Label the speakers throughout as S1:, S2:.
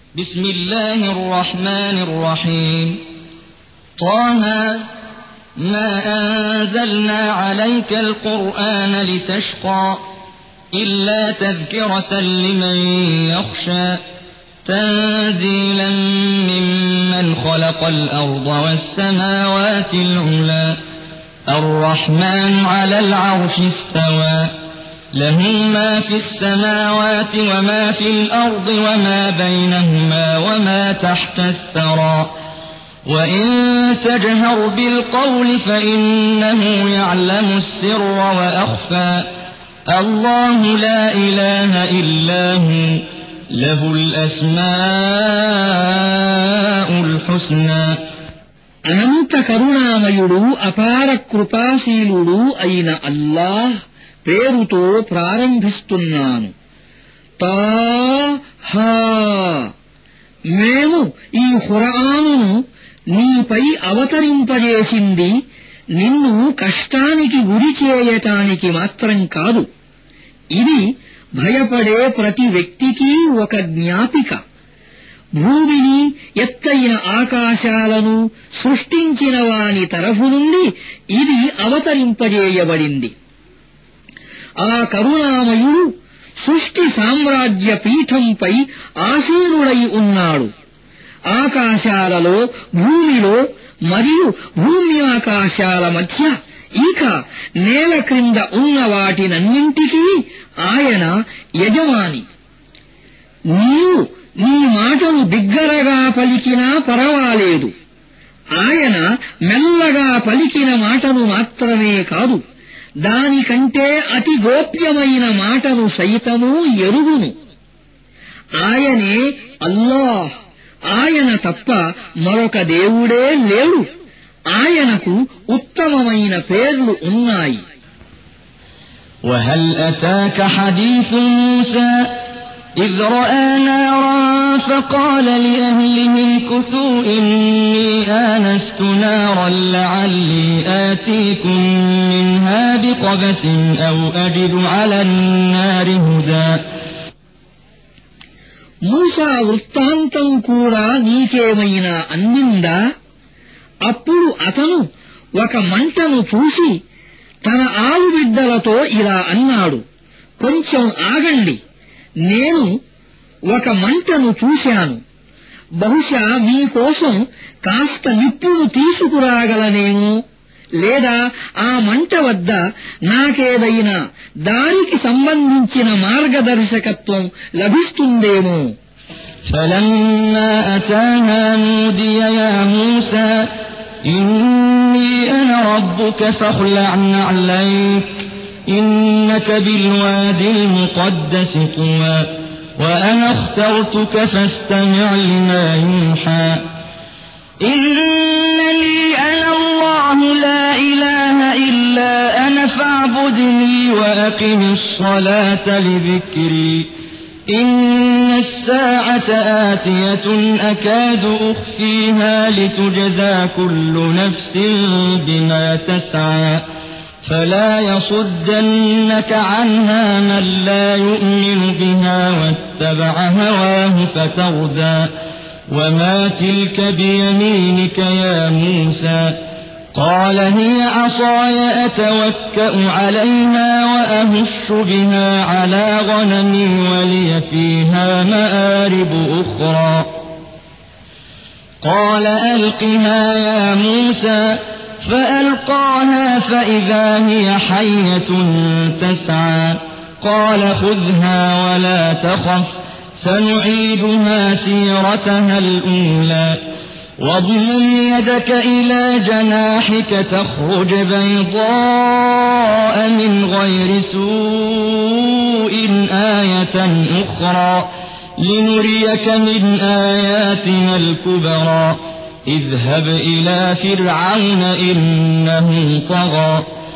S1: بسم الله الرحمن الرحيم طه ما أنزلنا عليك القرآن لتشقى إلا تذكرة لمن يخشى تنزيلا ممن خلق الأرض والسماوات العلى الرحمن على العرش استوى له ما في السماوات وما في الأرض وما بينهما وما تحت الثرى وإن تجهر بالقول فإنه يعلم السر وأخفى الله لا إله إلا هو له الأسماء الحسنى
S2: అనంత కరుణామయుడు అపార కృపాశీలుడు అయిన అల్లాహ్ పేరుతో ప్రారంభిస్తున్నాను. తాహా మేము ఈ ఖురానును నీపై అవతరింపజేసింది నిన్ను కష్టానికి గురి చేయటానికి మాత్రం కాదు. ఇది భయపడే ప్రతి వ్యక్తికి ఒక జ్ఞాపిక. భూమిని ఎత్తైన ఆకాశాలను సృష్టించిన వాని తరఫు నుండి ఇది అవతరింపజేయబడింది. ఆ కరుణామయుడు సృష్టి సామ్రాజ్య పీఠంపై ఆసీనుడై ఉన్నాడు. ఆకాశాలలో భూమిలో మరియు భూమి ఆకాశాల మధ్య ఇంకా నేల క్రింద ఉన్న వాటినన్నింటికీ ఆయన యజమాని. నీవు నీ మాటను బిగ్గరగా పలికినా పరవాలేదు. ఆయన మెల్లగా పలికిన మాటను మాత్రమే కాదు, దానికంటే అతి గోప్యమైన మాటను సైతమూ ఎరుగును. ఆయనే అల్లాహ్. ఆయన తప్ప మరొక దేవుడే లేడు. ఆయనకు ఉత్తమమైన పేర్లు ఉన్నాయి.
S1: وهل أتاك حديث موسى إذ رأى نارا فقال لأهلهم امكثوا إني آنست نارا لعلي آتيكم منها بقبس أو أجد على النار هدى
S2: మూసా వృత్తాంతం కూడా నీకేమైనా అందిందా? అప్పుడు అతను ఒక మంటను చూసి తన ఆవుబిడ్డలతో ఇలా అన్నాడు, కొంచెం ఆగండి, నేను ఒక మంటను చూశాను. బహుశా మీకోసం కాస్త నిప్పును తీసుకురాగలనేమో, లేదా ఆ మంట వద్ద నాకేదైనా దానికి సంబంధించిన మార్గదర్శకత్వం లభిస్తుందేమో.
S1: فلما أتاها نودي يا موسى إني أنا ربك فاخلع نعليك إنك بالوادي المقدس طوى وأنا اخترتك فاستمع لما يوحى إنني أنا الله لا إله إلا أنا فاعبدني وأقم الصلاة لذكري إن الساعة آتية أكاد أخفيها لتجزى كل نفس بما تسعى فلا يصدنك عنها من لا يؤمن بها واتبع هواه فتردى وما تلك بيمينك يا موسى قال هي عصاي أتوكأ عليها وأهش بها على غنمي ولي فيها مآرب أخرى قال ألقها يا موسى فألقاها فإذا هي حية تسعى قال خذها ولا تخف سنعيدها سيرتها الأولى واضمم يدك إلى جناحك تخرج بيضاء من غير سوء آية أخرى لنريك من آياتنا الكبرى اذهب إلى فرعون إنه طغى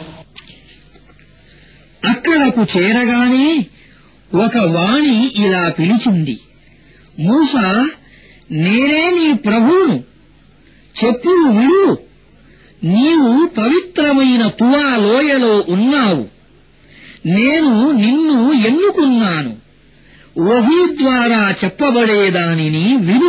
S2: అక్కడకు చేరగానే ఒక వాణి ఇలా పిలిచింది, మూసా, నేనే నీ ప్రభువును, చెప్పులు విడు. నీవు పవిత్రమైన తువా లోయలో ఉన్నావు. నేను నిన్ను ఎన్నుకున్నాను. వహీ ద్వారా చెప్పబడేదానిని విను.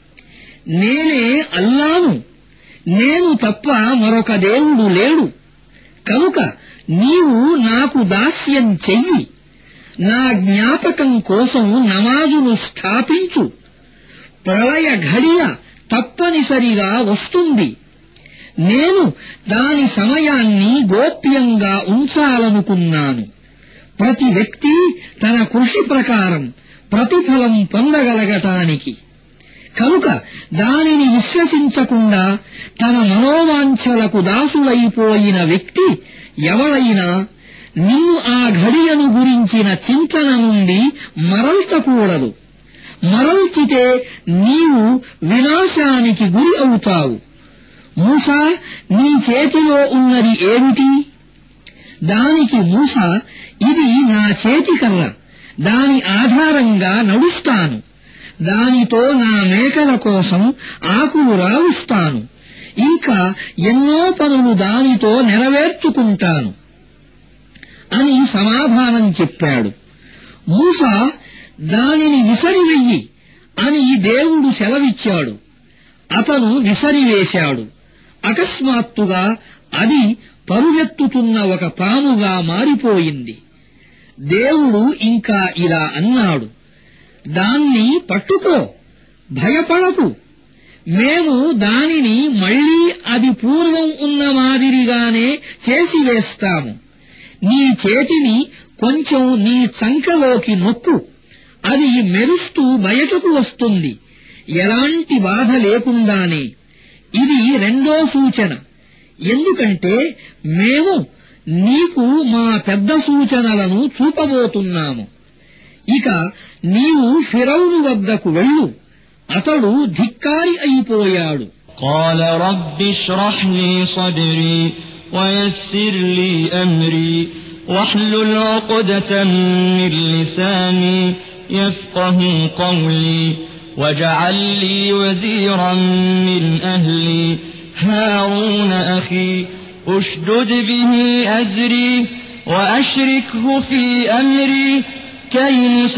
S2: నేనే అల్లాను, నేను తప్ప మరొక దేవుడు లేడు. కనుక నీవు నాకు దాస్యం చెయ్యి. నా జ్ఞాపకం కోసం నమాజును స్థాపించు. ప్రళయ ఘడియ తప్పనిసరిగా వస్తుంది. నేను దాని సమయాన్ని గోప్యంగా ఉంచాలనుకున్నాను. ప్రతి వ్యక్తి తన కృషి ప్రకారం ప్రతిఫలం పొందగలగటానికి. కనుక దానిని విశ్వసించకుండా తన మనోవాంఛలకు దాసులైపోయిన వ్యక్తి ఎవరైనా నీవు ఆ ఘడియను గురించిన చింతన నుండి మరల్చకూడదు. మరల్చితే నీవు వినాశానికి గురి అవుతావు. మూసా, నీ చేతిలో ఉన్నది ఏమిటి? దానికి మూసా, ఇది నా చేతికర్ర, దాని ఆధారంగా నడుస్తాను. దానితో నా మేకల కోసం ఆకులు రాలుస్తాను. ఇంకా ఎన్నో పనులు దానితో నెరవేర్చుకుంటాను అని సమాధానం చెప్పాడు. మూసా, దానిని విసరివెయ్యి అని దేవుడు సెలవిచ్చాడు. అతను విసరివేశాడు. అకస్మాత్తుగా అది పరుగెత్తుతున్న ఒక పాముగా మారిపోయింది. దేవుడు ఇంకా ఇలా అన్నాడు, దాన్ని పట్టుకో, భయపడకు. మేము దానిని మళ్లీ అది పూర్వం ఉన్న మాదిరిగానే చేసివేస్తాము. నీ చేతిని కొంచెం నీ చంకలోకి నొక్కు, అది మెరుస్తూ బయటకు వస్తుంది, ఎలాంటి బాధ లేకుండానే. ఇది రెండో సూచన. ఎందుకంటే మేము నీకు మా పెద్ద సూచనలను చూపబోతున్నాము. ఇక నీవు ఫిరౌను వద్దకు వెళ్ళు. అతడు ధిక్కారి అయిపోయాడు.
S1: قال رب اشرح لي صدري ويسر لي أمري واحلل عقدة من لساني يفقه قولي واجعل لي وزيرا من أهلي هارون أخي اشدد به أزري وأشركه في أمري كي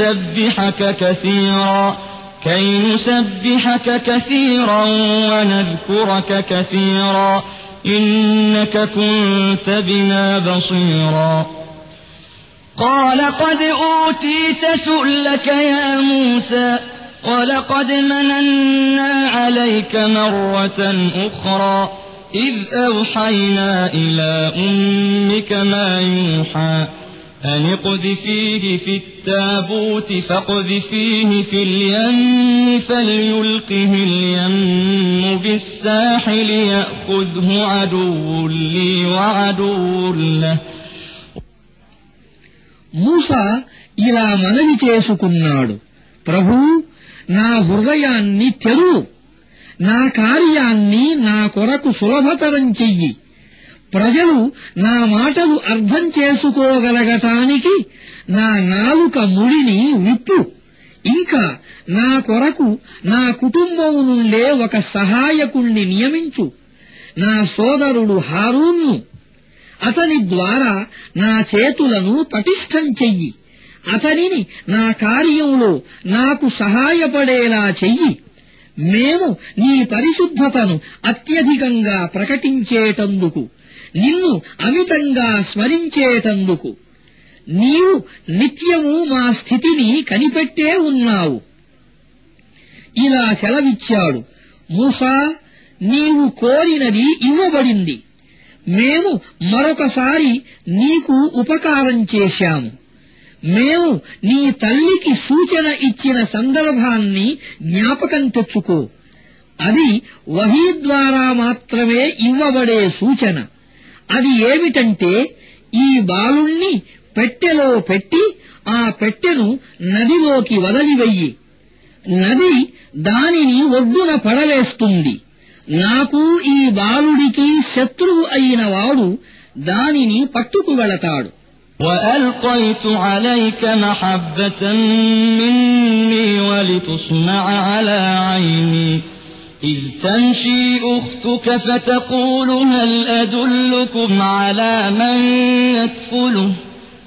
S1: نسبحك كثيرا ونذكرك كثيرا إنك كنت بنا بصيرا قال قد أوتيت سؤلك يا موسى ولقد مننا عليك مرة أخرى إذ أوحينا إلى أمك ما يوحى أن اقذفيه في التابوت فاقذفيه في اليم فليلقه اليم بالساحل يأخذه عدو لي وعدو له.
S2: మూసా ఇలా మనవి చేసుకున్నాడు, ప్రభూ, నా హృదయాన్ని తెరువు, నా కార్యాన్ని నా కొరకు సులభతరం చెయ్యి. ప్రజలు నా మాటలు అర్థం చేసుకోగలగటానికి నా నాలుక ముడిని విప్పు. ఇంకా నా కొరకు నా కుటుంబం నుండే ఒక సహాయకుణ్ణి నియమించు, నా సోదరుడు హారూన్ను. అతని ద్వారా నా చేతులను పటిష్టం చెయ్యి. అతనిని నా కార్యంలో నాకు సహాయపడేలా చెయ్యి. మేము నీ పరిశుద్ధతను అత్యధికంగా ప్రకటించేటందుకు, నిన్ను అమితంగా స్మరించేటందుకు నీవు నిత్యము మా స్థితిని కనిపెట్టే ఉన్నావు. ఇలా సెలవిచ్చాడు. మూసా, నీవు కోరినది ఇవ్వబడింది. మేము మరొకసారి నీకు ఉపకారం చేశాము. మేము నీ తల్లికి సూచన ఇచ్చిన సందర్భాన్ని జ్ఞాపకం తెచ్చుకో. అది వహీ ద్వారా మాత్రమే ఇవ్వబడే సూచన. అది ఏమిటంటే, ఈ బాలుణ్ణి పెట్టెలో పెట్టి ఆ పెట్టెను నదిలోకి వదిలివెయ్యి. నది దానిని ఒడ్డున పడవేస్తుంది. నాకు ఈ బాలుడికి శత్రువు అయిన వాడు దానిని పట్టుకు వెళతాడు.
S1: وألقيت عليك محبة مني ولتصنع على عيني إذ تمشي أختك فتقول هل أدلكم على من يكفله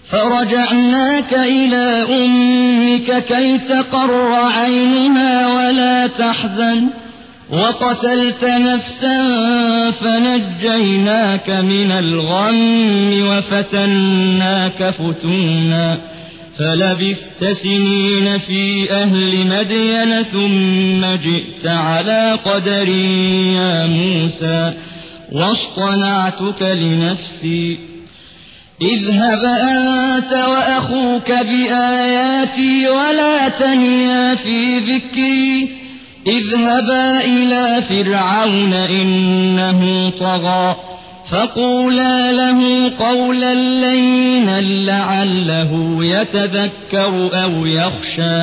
S1: فرجعناك إلى أمك كي تقر عينها ولا تحزن وقتلت نفسا فنجيناك من الغم وفتناك فتونا فلبثت سنين في أهل مدين ثم جئت على قدر يا موسى واصطنعتك لنفسي اذهب أنت وأخوك بآياتي ولا تنيا في ذكري اذهبا إلى فرعون إنه طغى فقولا له قولا لينا لعله يتذكر أو يخشى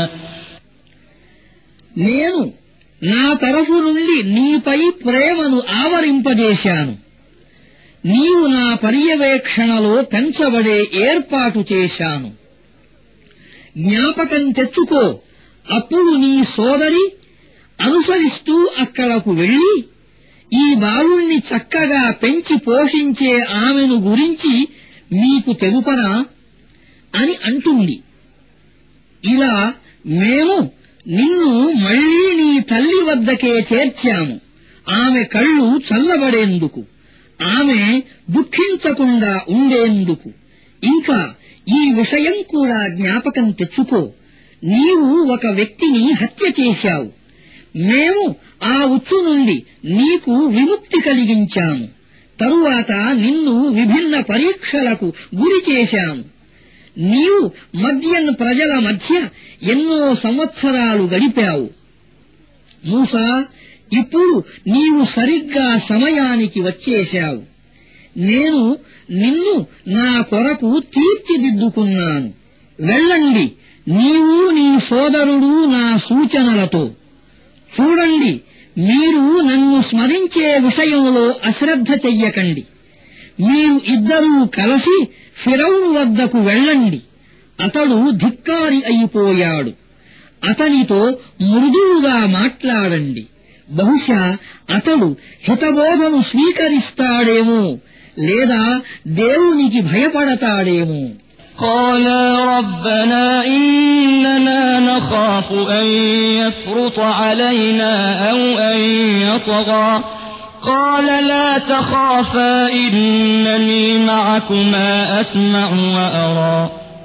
S2: నేను నా తరఫు నుండి నీపై ప్రేమను ఆవరింపజేశాను నీవు నా పర్యవేక్షణలో పెంచబడే ఏర్పాటు చేశాను జ్ఞాపకం తెచ్చుకో అప్పుడు నీ సోదరి అనుసరిస్తూ అక్కడకు వెళ్లి ఈ బాలుణ్ణి చక్కగా పెంచి పోషించే ఆమెను గురించి మీకు తెలుపనా అని అంటుంది ఇలా మేము నిన్ను మళ్లీ నీ తల్లి వద్దకే చేర్చాము ఆమె కళ్ళు చల్లబడేందుకు ఆమె దుఃఖించకుండా ఉండేందుకు ఇంకా ఈ విషయం కూడా జ్ఞాపకం తెచ్చుకో నీవు ఒక వ్యక్తిని హత్య చేశావు మేము ఆ ఉచ్చు నుండి నీకు విముక్తి కలిగించాము తరువాత నిన్ను విభిన్న పరీక్షలకు గురి చేశాము నీవు మద్యన్ ప్రజల మధ్య ఎన్నో సంవత్సరాలు గడిపావు మూసా ఇప్పుడు నీవు సరిగ్గా సమయానికి వచ్చేశావు నేను నిన్ను నా కొరకు తీర్చిదిద్దుకున్నాను వెళ్ళండి నీవు నీ సోదరుడు నా సూచనలతో చూడండి మీరు నన్ను స్మరించే విషయంలో అశ్రద్ధ చెయ్యకండి మీరు ఇద్దరూ కలిసి ఫిరౌను వద్దకు వెళ్ళండి అతడు ధిక్కారి అయిపోయాడు అతనితో మృదువుగా మాట్లాడండి బహుశా అతడు హితబోధను స్వీకరిస్తాడేమో లేదా దేవునికి భయపడతాడేమో
S1: قالا ربنا إننا نخاف أن يفرط علينا أو أن يطغى قال لا تخافا إنني معكما أسمع وأرى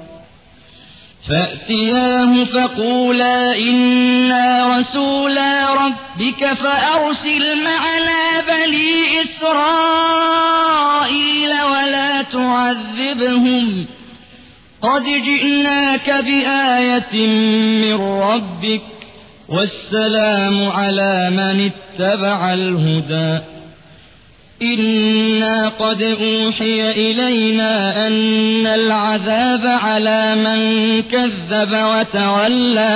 S1: فأتياه فقولا إنا رسولا ربك فأرسل معنا بني إسرائيل ولا تعذبهم قد جئناك بآية من ربك والسلام على من اتبع الهدى إنا قد أوحي إلينا أن العذاب على من كذب وتولى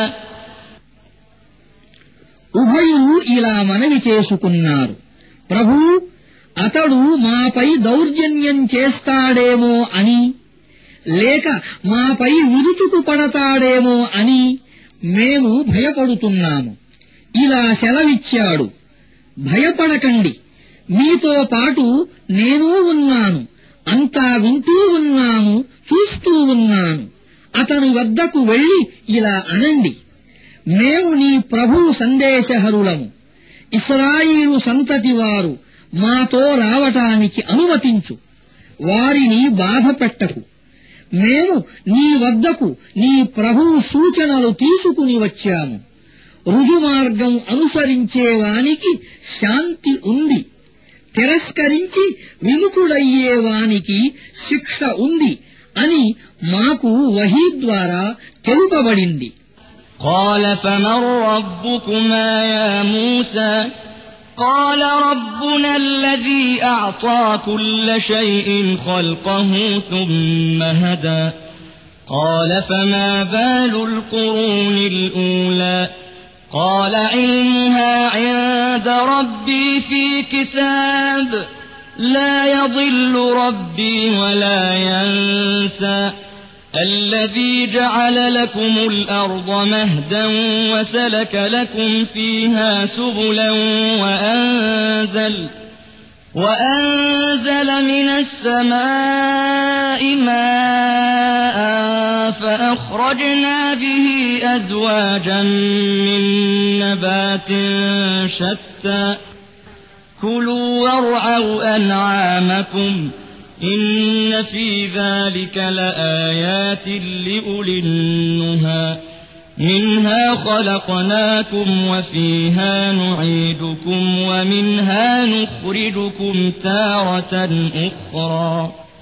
S2: ఉభయులు ఇలా మనవి చేసుకున్నారు ప్రభూ అతడు మాపై దౌర్జన్యం చేస్తాడేమో అని లేక మాపై విరుచుకు పడతాడేమో అని మేము భయపడుతున్నాము ఇలా సెలవిచ్చాడు భయపడకండి మీతో పాటు నేనూ ఉన్నాను అంతా వింటూ ఉన్నాను చూస్తూ ఉన్నాను అతని వద్దకు వెళ్లి ఇలా అనండి మేము నీ ప్రభువు సందేశహరులము ఇశ్రాయేలు సంతతి వారు మాతో రావటానికి అనుమతించు వారిని బాధపెట్టకు మేము నీ వద్దకు నీ ప్రభువు సూచనలు తీసుకుని వచ్చాము రుజుమార్గం అనుసరించేవానికి శాంతి ఉంది తిరస్కరించి విముఖుడయ్యేవానికి శిక్ష ఉంది అని మాకు వహీ ద్వారా తెలుపబడింది
S1: قال فمن ربكما يا موسى قال ربنا الذي أعطى كل شيء خلقه ثم هدى قال فما بال القرون الأولى قال علمها عند ربي في كتاب لا يضل ربي ولا ينسى الذي جعل لكم الأرض مهدا وسلك لكم فيها سبلا وأنزل من السماء ماء فأخرجنا به أزواجا من نبات شتى كلوا وارعوا أنعامكم إن في ذلك لآيات لأولي النهى منها خلقناكم وفيها نعيدكم ومنها نخرجكم تارة أخرى.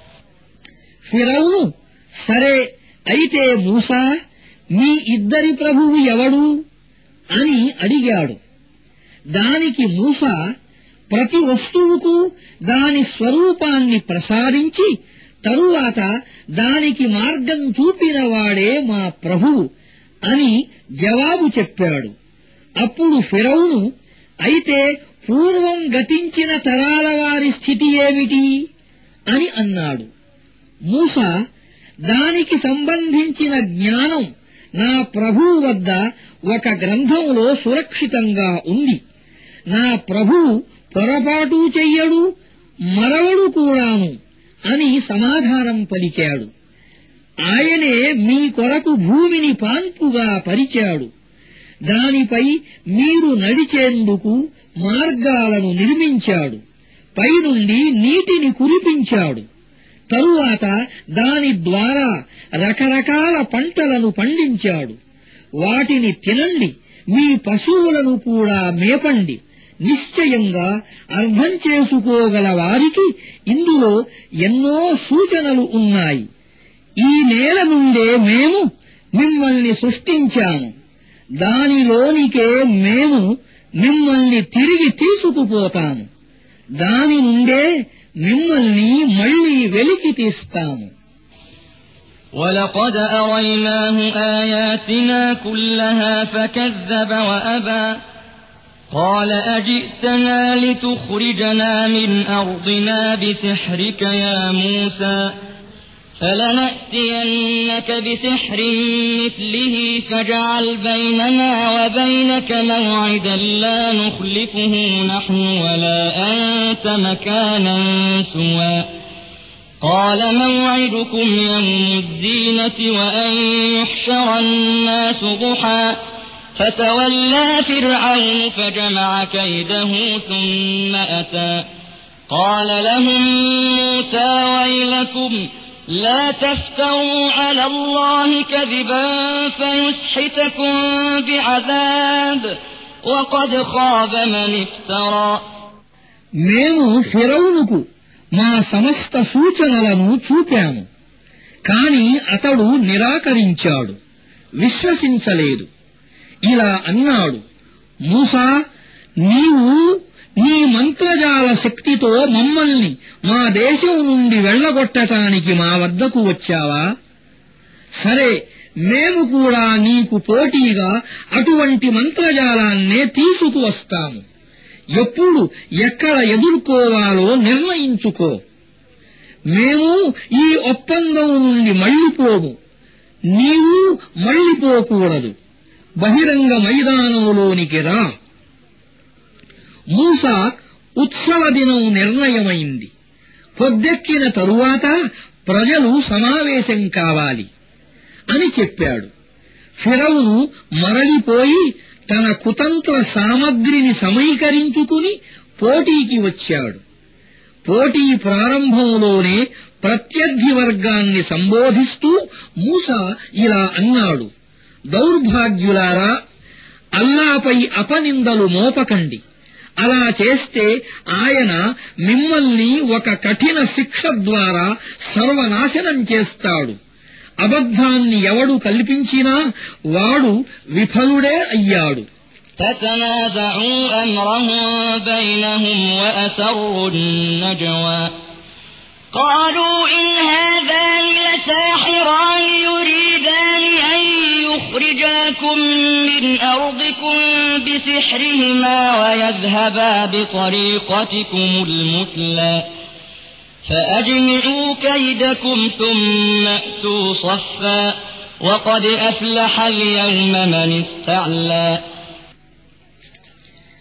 S2: ఫిరౌను సరే అయితే మూసా మీ ఇద్దరి ప్రభువు ఎవడు అని అడిగాడు. దానికి మూసా ప్రతి వస్తువుకు దాని స్వరూపాన్ని ప్రసాదించి తరువాత దానికి మార్గం చూపినవాడే మా ప్రభువు అని జవాబు చెప్పాడు. అప్పుడు ఫిరౌను అయితే పూర్వం గతించిన తరాల వారి స్థితి ఏమిటి అని అన్నాడు. మూసా దానికి సంబంధించిన జ్ఞానం నా ప్రభువు వద్ద ఒక గ్రంథంలో సురక్షితంగా ఉంది. నా ప్రభువు పొరపాటు చెయ్యడు, మరవడు కూడాను అని సమాధానం పలికాడు. ఆయనే మీ కొరకు భూమిని పాన్పుగా పరిచాడు. దానిపై మీరు నడిచేందుకు మార్గాలను నిర్మించాడు. పైనుండి నీటిని కురిపించాడు. తరువాత దాని ద్వారా రకరకాల పంటలను పండించాడు. వాటిని తినండి, మీ పశువులను కూడా మేపండి. నిశ్చయంగా అర్థం చేసుకోగల వారికి ఇందులో ఎన్నో సూచనలు ఉన్నాయి. ఈ నేల నుండే మేము మిమ్మల్ని సృష్టించాము. దానిలోనికే మేము మిమ్మల్ని తిరిగి తీసుకుపోతాము. దాని నుండే మిమ్మల్ని మళ్లీ వెలికి తీస్తాము.
S1: وَلَقَدْ أَرَيْنَاهُ آيَاتِنَا كُلَّهَا فَكَذَّبَ وَأَبَى قَالَ أَجِئْتَنَا لِتُخْرِجَنَا مِنْ أَرْضِنَا بِسِحْرِكَ يَا مُوسَى فَلَنَأْتِيَنَّكَ بِسِحْرٍ مِثْلِهِ فَاجْعَلْ بَيْنَنَا وَبَيْنَكَ مَوْعِدًا لَا نُخْلِفُهُ نَحْنُ وَلَا أَنْتَ مَكَانًا سُوًى قَالَ مَوْعِدُكُمْ يَوْمُ الزِّينَةِ وَأَنْ يُحْشَرَ النَّاسُ ضُحًى فَتَوَلَّى فِرْعَوْنُ فَجَمَعَ كَيْدَهُ ثُمَّ أَتَى قَالَ لَهُم مُوسَى وَيْلَكُمْ لَا تَفْتَرُوا عَلَى اللَّهِ كَذِبًا فَيُسْحِتَكُم بِعَذَابٍ وَقَدْ خَابَ مَنِ افْتَرَى.
S2: మేము ఫిరౌనుకు మా సమస్త సూచనలను చూపాము. కాని అతడు నిరాకరించాడు, విశ్వసించలేదు. ఇలా అన్నాడు, మూసా, నీవు నీ మంత్రజాల శక్తితో మమ్మల్ని మా దేశం నుండి వెళ్లగొట్టటానికి మా వద్దకు వచ్చావా? సరే, మేము కూడా నీకు పోటీగా అటువంటి మంత్రజాలాన్నే తీసుకువస్తాము. ఎప్పుడు ఎక్కడ ఎదుర్కోవాలో నిర్ణయించుకో. మేము ఈ ఒప్పందం నుండి మళ్లిపోము, నీవు మళ్లిపోకూడదు. బహిరంగ మైదానంలోనికి రా. మూసా ఉత్సవ దినం నిర్ణయమైంది. పొద్దెక్కిన తరువాత ప్రజలు సమావేశం కావాలి అని చెప్పాడు. ఫిరౌను మరలిపోయి తన కుతంత్ర సామగ్రిని సమీకరించుకుని పోటీకి వచ్చాడు. పోటీ ప్రారంభంలోనే ప్రత్యర్థి వర్గాన్ని సంబోధిస్తూ మూసా ఇలా అన్నాడు, దౌర్భాగ్యులారా, అల్లాపై అపనిందలు మోపకండి. అలా చేస్తే ఆయన మిమ్మల్ని ఒక కఠిన శిక్ష ద్వారా సర్వనాశనం చేస్తాడు. అబద్ధాన్ని ఎవడు కల్పించినా వాడు విఫలుడే అయ్యాడు.
S1: فتنازعوا أمرهم بينهم وأسروا النجوى قالوا إن هذان لساحران يريدان أن يخرجاكم من أرضكم بسحرهما ويذهبا بطريقتكم المثلى فأجمعوا كيدكم ثم أتوا صفا وقد أفلح اليوم من استعلى.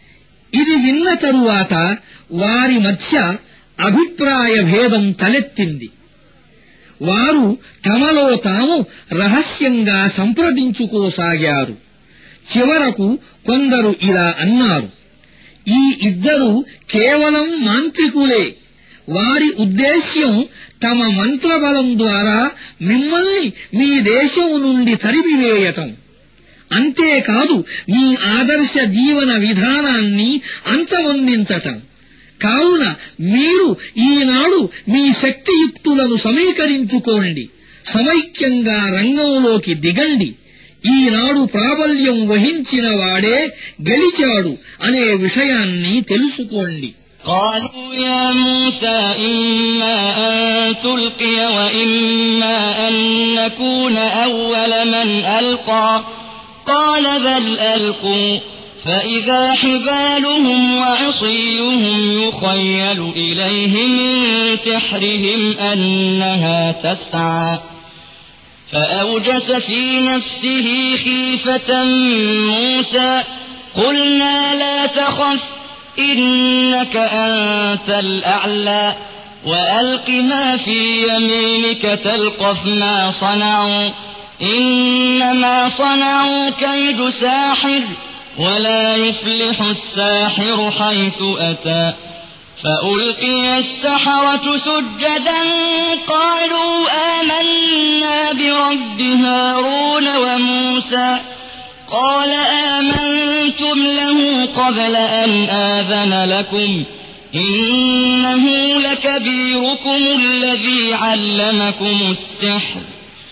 S2: ఇది విన్న తరువాత వారి మధ్య అభిప్రాయ భేదం తలెత్తింది. వారు తమలో తాము రహస్యంగా సంప్రదించుకోసాగారు. చివరకు కొందరు ఇలా అన్నారు, ఈ ఇద్దరు కేవలం మాంత్రికులే. వారి ఉద్దేశ్యం తమ మంత్రబలం ద్వారా మిమ్మల్ని మీ దేశం నుండి తరిమివేయటం. అంతేకాదు మీ ఆదర్శ జీవన విధానాన్ని అంతమొందించటం. కావున మీరు ఈనాడు మీ శక్తియుక్తులను సమీకరించుకోండి, సమైక్యంగా రంగంలోకి దిగండి. ఈనాడు ప్రాబల్యం వహించిన వాడే గెలిచాడు అనే విషయాన్ని తెలుసుకోండి.
S1: قالوا يا موسى إما أن تلقي وإما أن نكون أول من ألقى قال بل ألقوا فإذا حبالهم وعصيهم يخيل إليه من سحرهم أنها تسعى فأوجس في نفسه خيفة موسى قلنا لا تخف إنك أنت الأعلى وألق ما في يمينك تلقف ما صنعوا إنما صنعوا كيد ساحر ولا يفلح الساحر حيث أتى فألقي السحرة سجدا قالوا آمنا برب هارون وموسى قال آمنتم له قبل أن آذن لكم إنه لكبيركم الذي علمكم السحر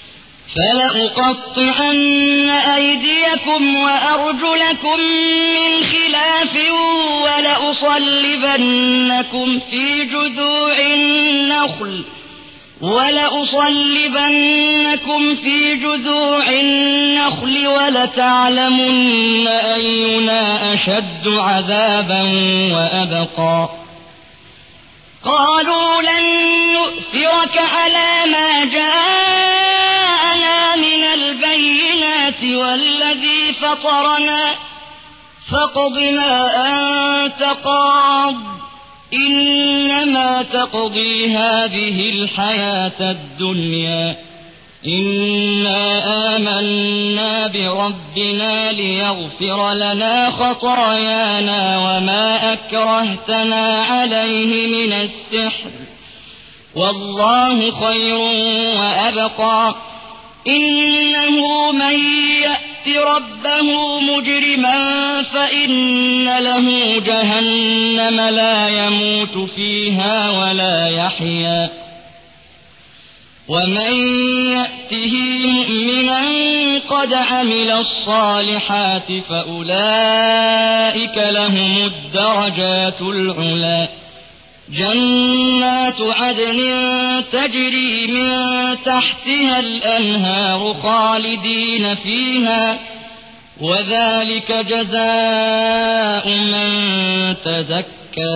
S1: فلأقطعن أيديكم وأرجلكم من خلاف ولأصلبنكم في جذوع النخل ولتعلمن أينا أشد عذابا وأبقى قالوا لن نؤثرك على ما جاءنا من البينات والذي فطرنا فاقض ما أنت قاض إنما تقضي هذه الحياة الدنيا إنا آمنا بربنا ليغفر لنا خطايانا وما أكرهتنا عليه من السحر والله خير وأبقى إنه من يأت ربه مجرما فإن له جهنم لا يموت فيها ولا يحيا ومن يأته مؤمنا قد عمل الصالحات فأولئك لهم الدرجات العلى جنات عدن تجري من تحتها الأنهار خالدين فيها وذلك جزاء من تزكى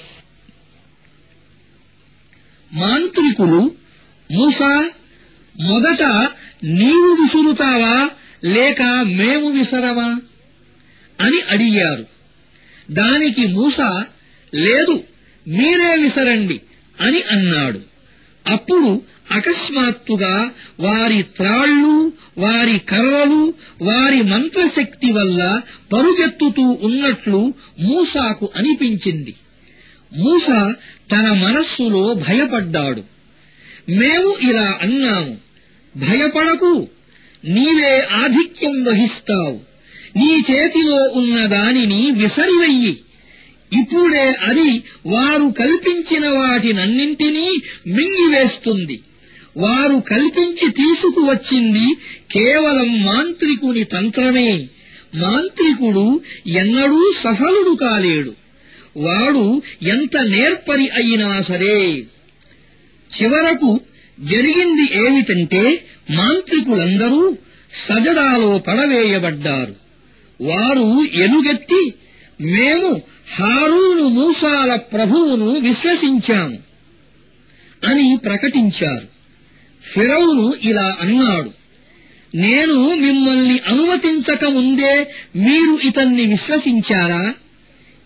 S2: మాంత్రికులు మూసా, మొదట నీవు విసురుతావా లేక మేము విసరవా అని అడిగారు. దానికి మూసా, లేదు, మీరే విసరండి అని అన్నాడు. అప్పుడు అకస్మాత్తుగా వారి త్రాళ్ళు, వారి కర్రలు, వారి మంత్రశక్తి వల్ల పరుగెత్తుతూ ఉన్నట్లు మూసాకు అనిపించింది. మూసా తన మనస్సులో భయపడ్డాడు. మేము ఇలా అన్నాము, భయపడకు, నీవే ఆధిక్యం వహిస్తావు. నీ చేతిలో ఉన్న దానిని విసరివెయ్యి. ఇప్పుడే అది వారు కల్పించిన వాటినన్నింటినీ మింగివేస్తుంది. వారు కల్పించి తీసుకువచ్చింది కేవలం మాంత్రికుని తంత్రమే. మాంత్రికుడు ఎన్నడూ సఫలుడు కాలేడు. వాడు ఎంత నేర్పరి అయినా సరే. చివరకు జరిగింది ఏమిటంటే, మాంత్రికులందరూ సజదాలో పడవేయబడ్డారు. వారు ఎలుగెత్తి, మేము హారూను మూసాల ప్రభువును విశ్వసించాము అని ప్రకటించారు. ఫిరౌను ఇలా అన్నాడు, నేను మిమ్మల్ని అనుమతించకముందే మీరు ఇతన్ని విశ్వసించారా?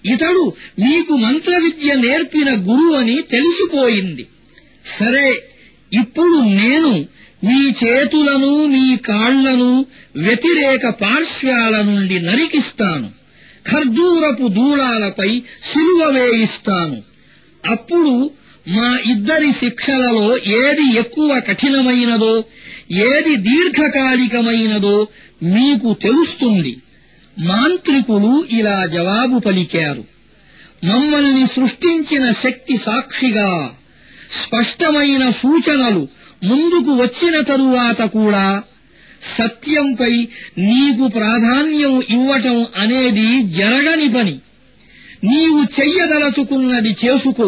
S2: ఇతడు మీకు మంత్ర విద్య నేర్పిన గురువు అని తెలిసిపోయింది. సరే, ఇప్పుడు నేను మీ చేతులను మీ కాళ్లను వ్యతిరేక పార్శ్వాల నుండి నరికిస్తాను, ఖర్జూరపు దూలాలపై సిలువ వేయిస్తాను. అప్పుడు మా ఇద్దరి శిక్షలలో ఏది ఎక్కువ కఠినమైనదో, ఏది దీర్ఘకాలికమైనదో మీకు తెలుస్తుంది. మాంత్రికులు ఇలా జవాబు పలికారు: మమ్మల్ని సృష్టించిన శక్తి సాక్షిగా, స్పష్టమైన సూచనలు ముందుకు వచ్చిన తరువాత కూడా సత్యంపై నీకు ప్రాధాన్యం ఇవ్వటం అనేది జరగని పని. నీవు చెయ్యదలచుకున్నది చేసుకో.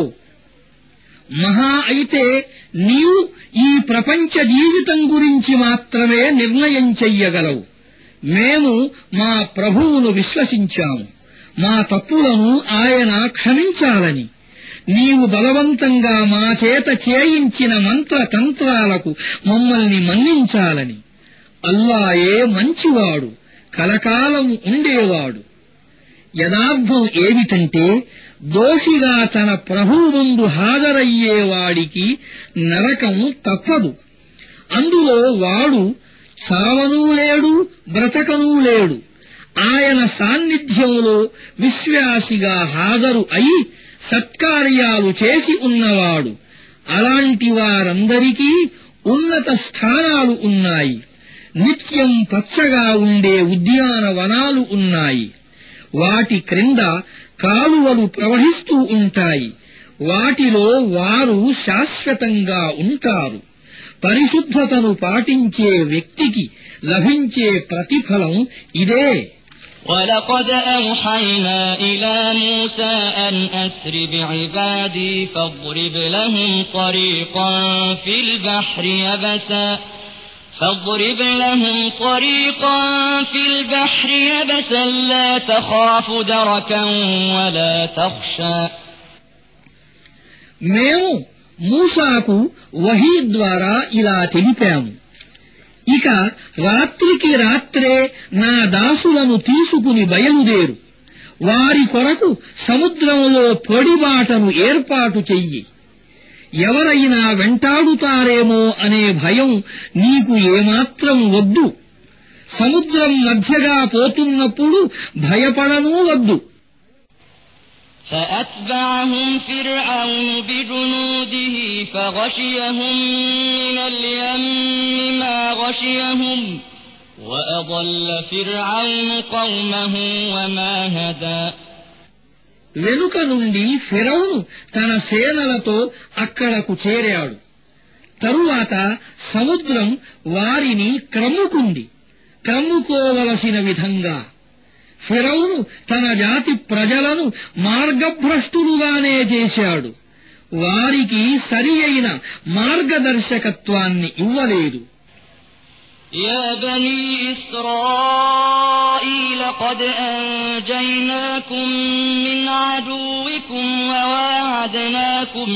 S2: మహా అయితే నీవు ఈ ప్రపంచ జీవితం గురించి మాత్రమే నిర్ణయం చెయ్యగలవు. మేము మా ప్రభువును విశ్వసించాము, మా తప్పులను ఆయన క్షమించాలని. నీవు బలవంతంగా మా చేత చేయించిన మంత్రతంత్రాలకు మమ్మల్ని మన్నించాలని. అల్లాయే మంచివాడు, కలకాలం ఉండేవాడు. యథార్థం ఏమిటంటే, దోషిగా తన ప్రభువు ముందు హాజరయ్యేవాడికి నరకం తప్పదు. అందులో వాడు చావనూ లేడు, బ్రతకనూ లేడు. ఆయన సాన్నిధ్యంలో విశ్వాసిగా హాజరు అయి సత్కార్యాలు చేసి ఉన్నవాడు. అలాంటి వారందరికీ ఉన్నత స్థానాలు ఉన్నాయి. నిత్యం పచ్చగా ఉండే ఉద్యానవనాలు ఉన్నాయి. వాటి క్రింద కాలువలు ప్రవహిస్తూ ఉంటాయి. వాటిలో వారు శాశ్వతంగా ఉంటారు. పరిశుద్ధతను పాటించే వ్యక్తికి లభించే ప్రతిఫలం ఇదే.
S1: وَلَقَدْ أَوْحَيْنَا إِلَى مُوسَىٰ أَنْ أَسْرِ بِعِبَادِي فَاضْرِبْ لَهُمْ طَرِيقًا فِي الْبَحْرِ يَبَسًا لَّا تَخَافُ دَرَكًا وَلَا تَخْشَىٰ.
S2: మేము మూసాకు వహీ ద్వారా ఇలా తెలిపాము: ఇక రాత్రికి రాత్రే నా దాసులను తీసుకుని బయలుదేరు. వారి కొరకు సముద్రంలో పొడిబాటను ఏర్పాటు చెయ్యి. ఎవరైనా వెంటాడుతారేమో అనే భయం నీకు ఏమాత్రం వద్దు. సముద్రం మధ్యగా పోతున్నప్పుడు భయపడనూ వద్దు.
S1: فأتبعهم فرعون بجنوده فغشيهم من اليم ما غشيهم وأضل فرعون قومه وما هدى.
S2: వెనుక నుండి ఫిరౌను తన సేనలతో అక్కడకు చేరాడు. తరువాత సముద్రం వారిని క్రమ్ముకోవలసిన విధంగా. ఫిరౌను తన జాతి ప్రజలను మార్గభ్రష్టులుగానే చేశాడు. వారికి సరియైన మార్గదర్శకత్వాన్ని ఇవ్వలేదు.
S1: يا بني إسرائيل قد أنجيناكم من عدوكم وواعدناكم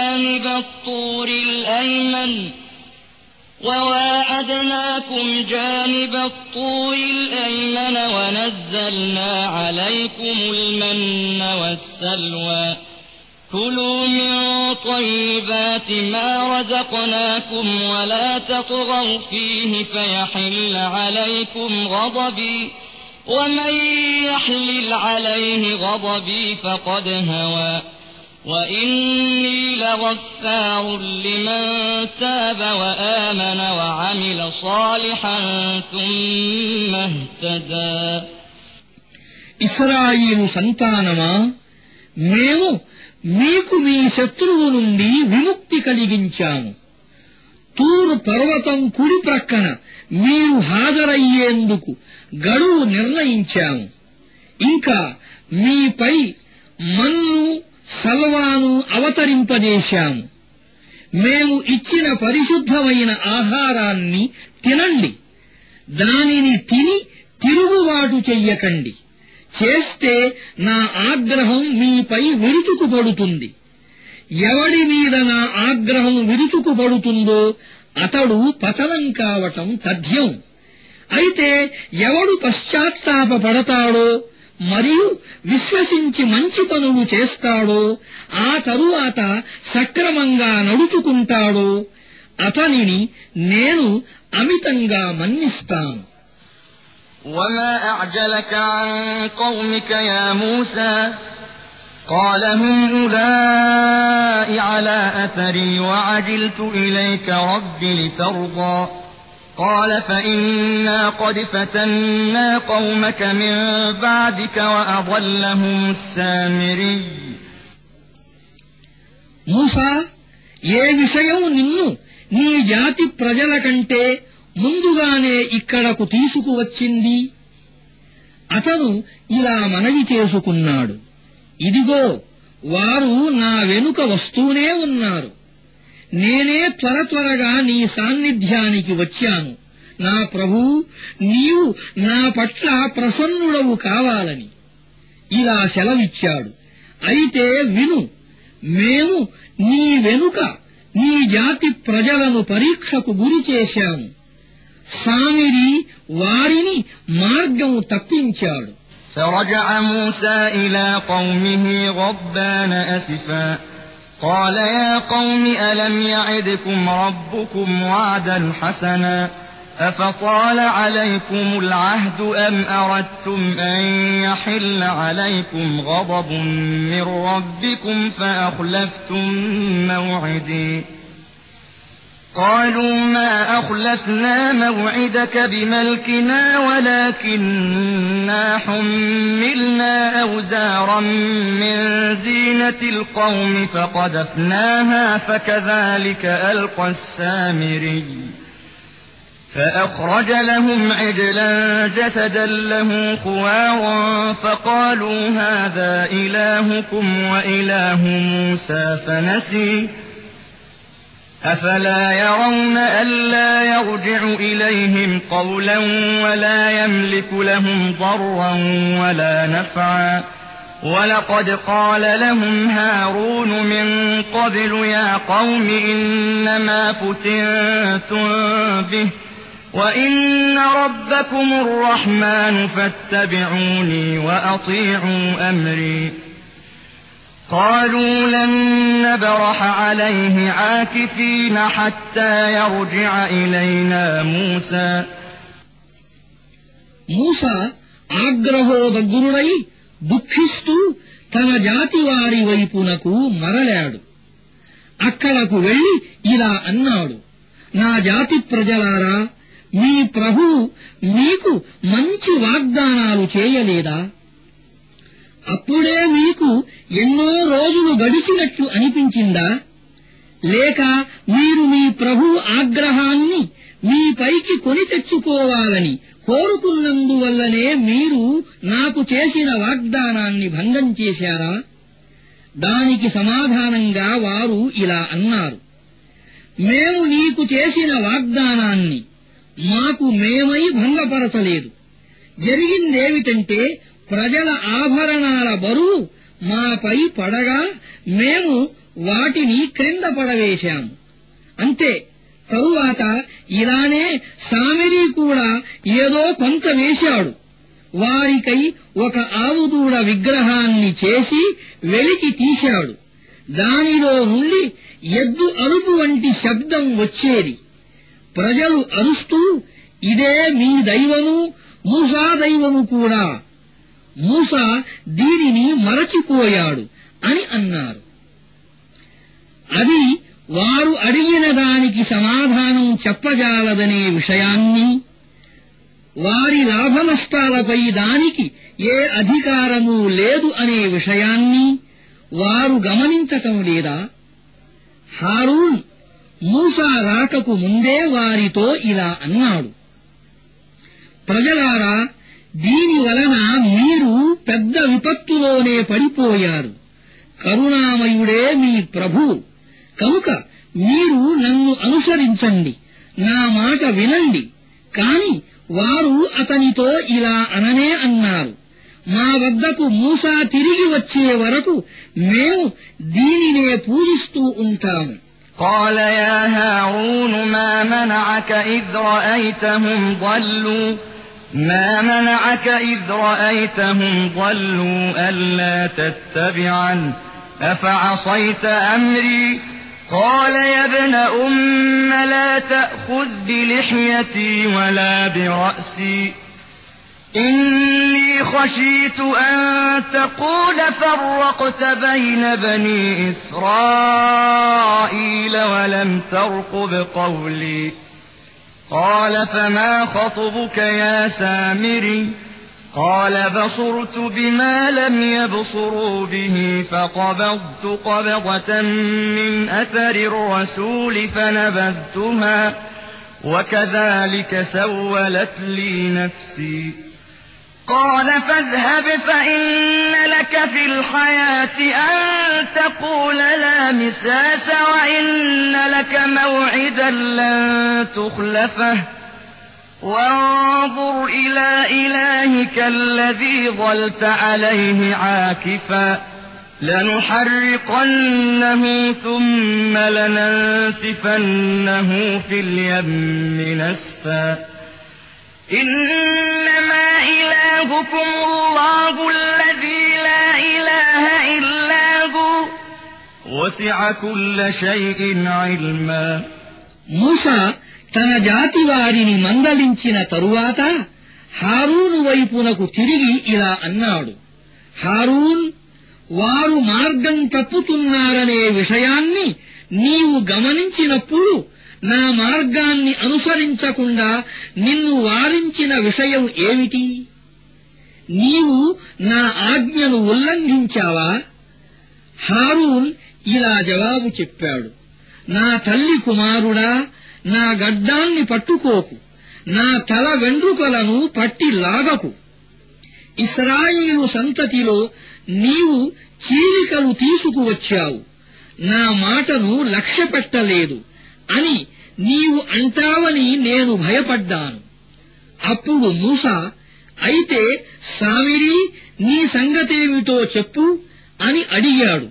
S1: جانب الطور الأيمن ونزلنا عليكم المن والسلوى. كلوا من طيبات ما رزقناكم ولا تطغوا فيه فيحل عليكم غضبي ومن يحلل عليه غضبي فقد هوى. وإني لغفار لمن تاب وآمن وعمل صالحا ثم اهتدى.
S2: ఇశ్రాయేలు సంతానమా, మేము మీకు మీ శత్రువు నుండి విముక్తి కలిగించాము. తూరు పర్వతం కుడి ప్రక్కన మీరు హాజరయ్యేందుకు గడువు నిర్ణయించాము. ఇంకా మీపై మన్ను సల్వాను అవతరింపజేశాము. మేము ఇచ్చిన పరిశుద్ధమైన ఆహారాన్ని తినండి. దానిని తిని తిరుగుబాటు చెయ్యకండి. చేస్తే నా ఆగ్రహం మీపై విరుచుకుపడుతుంది. ఎవడి మీద నా ఆగ్రహం విరుచుకుపడుతుందో అతడు పతనం కావటం తథ్యం. అయితే ఎవడు పశ్చాత్తాపపడతాడో, మరియు విశ్వసించి మంచి పనులు చేస్తాడో ఆ తరువాత సక్రమంగా నడుచుకుంటాడో అతనిని నేను అమితంగా మన్నిస్తాను.
S1: وما أعجلك عن قومك يا موسى قال هم أولئك على أثري وعجلت إليك رب لترضى قال فإنا قد فتنا قومك من بعدك وأضلهم السامري.
S2: మూసా, ఏ విషయం నిన్ను నీ జాతి ప్రజల కంటే ముందుగానే ఇక్కడకు తీసుకువచ్చింది? అతను ఇలా మనవి చేసుకున్నాడు, ఇదిగో వారు నా వెనుక వస్తూనే ఉన్నారు. నేనే త్వరగా నీ సాన్నిధ్యానికి వచ్చాను. నా ప్రభూ, నీవు నా పట్ల ప్రసన్నుడవు కావాలని ఇలా సెలవిచ్చాడు. అయితే విను, మేము నీ వెనుక నీ జాతి ప్రజలను పరీక్షకు గురి చేశాము. సామిరి వారిని మార్గం తప్పించాడు.
S1: فرجع موسى إلى قومه غضبان أسفا قال يا قوم ألم يعدكم ربكم وعدا حسنا أفطال عليكم العهد أم أردتم أن يحل عليكم غضب من ربكم فأخلفتم موعدي قالوا ما أخلفنا موعدك بملكنا ولكننا حملنا أوزارا من زينة القوم فقذفناها فكذلك ألقى السامري فأخرج لهم عجلا جسدا له خوار فقالوا هذا إلهكم وإله موسى فنسي أفلا يرون ألا يرجع إليهم قولا ولا يملك لهم ضرا ولا نفعا ولقد قال لهم هارون من قبل يا قوم إنما فتنتم به وإن ربكم الرحمن فاتبعوني وأطيعوا أمري قالوا لن نبرح عليه عاكفين حتى يرجع إلينا موسى.
S2: మూసా ఆగ్రహోదగ్రుడై దుఃఖిస్తూ తన జాతి వారి వైపునకు మరలాడు. అక్కడకు వెళ్లి ఇలా అన్నాడు, నా జాతి ప్రజలారా, మీ ప్రభువు మీకు మంచి వాగ్దానాలు చేయలేదా? అప్పుడే మీకు ఎన్నో రోజులు గడిచినట్లు అనిపించిందా? లేక మీరు మీ ప్రభువు ఆగ్రహాన్ని మీపైకి కొని తెచ్చుకోవాలని కోరుకున్నందువల్లనే మీరు నాకు చేసిన వాగ్దానాన్ని భంగం చేశారా? దానికి సమాధానంగా వారు ఇలా అన్నారు, మేము నీకు చేసిన వాగ్దానాన్ని మాకు మేమై భంగపరచలేదు. జరిగిందేమిటంటే ప్రజల ఆభరణాల బరువు మాపై పడగా మేము వాటిని క్రింద పడవేశాము. అంతే. తరువాత ఇలానే సామిరి కూడా ఏదో కొంత వేశాడు. వారికై ఒక ఆవుదూడ విగ్రహాన్ని చేసి వెలికి తీశాడు. దానిలో నుండి ఎద్దు అరుపు వంటి శబ్దం వచ్చేది. ప్రజలు అరుస్తూ, ఇదే మీ దైవము, మూసా దైవము కూడా. మూసా దీనిని మరచిపోయాడు అని అన్నారు. అది వారు అడిగిన దానికి సమాధానం చెప్పజాలదనే విషయాన్ని, వారి లాభనష్టాలపై దానికి ఏ అధికారమూ లేదు అనే విషయాన్ని వారు గమనించటం లేదా? హారూన్ మూసా రాకకు ముందే వారితో ఇలా అన్నాడు, ప్రజలారా, దీని వలన మీరు పెద్ద విపత్తులోనే పడిపోయారు. కరుణామయుడే మీ ప్రభువు. కనుక మీరు నన్ను అనుసరించండి, నా మాట వినండి. కాని వారు అతనితో ఇలా అననే అన్నారు, మా వద్దకు మూసా తిరిగి వచ్చే వరకు మేము దీనినే పూజిస్తూ ఉంటాము.
S1: قال يا هارون ما منعك إذ رأيتهم ضلوا ما منعك إذ رأيتهم ضلوا ألا تتبعن أفعصيت أمري قال يا ابن أم لا تأخذ بلحيتي ولا برأسي إني خشيت أن تقول فرقت بين بني إسرائيل ولم ترقب قولي قال فما خطبك يا سامري قال بصرت بما لم يبصروا به فقبضت قبضة من أثر الرسول فنبذتها وكذلك سولت لي نفسي قال فاذهب فإن لك في الحياة أن تقول لا مساس وإن لك موعدا لن تخلفه وانظر إلى إلهك الذي ظلت عليه عاكفا لنحرقنه ثم لننسفنه في اليم نسفا إنما إلهكم الله الذي لا إله إلا هو وسع كل شيء علما.
S2: మూసా తన జాతి వారిని మందలించిన తరువాత హారూను వైపునకు తిరిగి ఇలా అన్నాడు, హారూన్, వారు మార్గం తప్పుతున్నారనే విషయాన్ని నీవు గమనించినప్పుడు నా మార్గాన్ని అనుసరించకుండా నిన్ను వారించిన విషయం ఏమిటి? నీవు నా ఆజ్ఞను ఉల్లంఘించావా? హారూన్ ఇలా జవాబు చెప్పాడు, నా తల్లి కుమారుడా, నా గడ్డాన్ని పట్టుకోకు, నా తల వెండ్రుకలను పట్టి లాగకు. ఇశ్రాయేలు సంతతిలో నీవు చీలికలు తీసుకువచ్చావు, నా మాటను లక్ష్యపెట్టలేదు అని నీవు అంటావని నేను భయపడ్డాను. అప్పుడు మూసా, అయితే సామిరీ, నీ సంగతేమిటో చెప్పు అని అడిగాడు.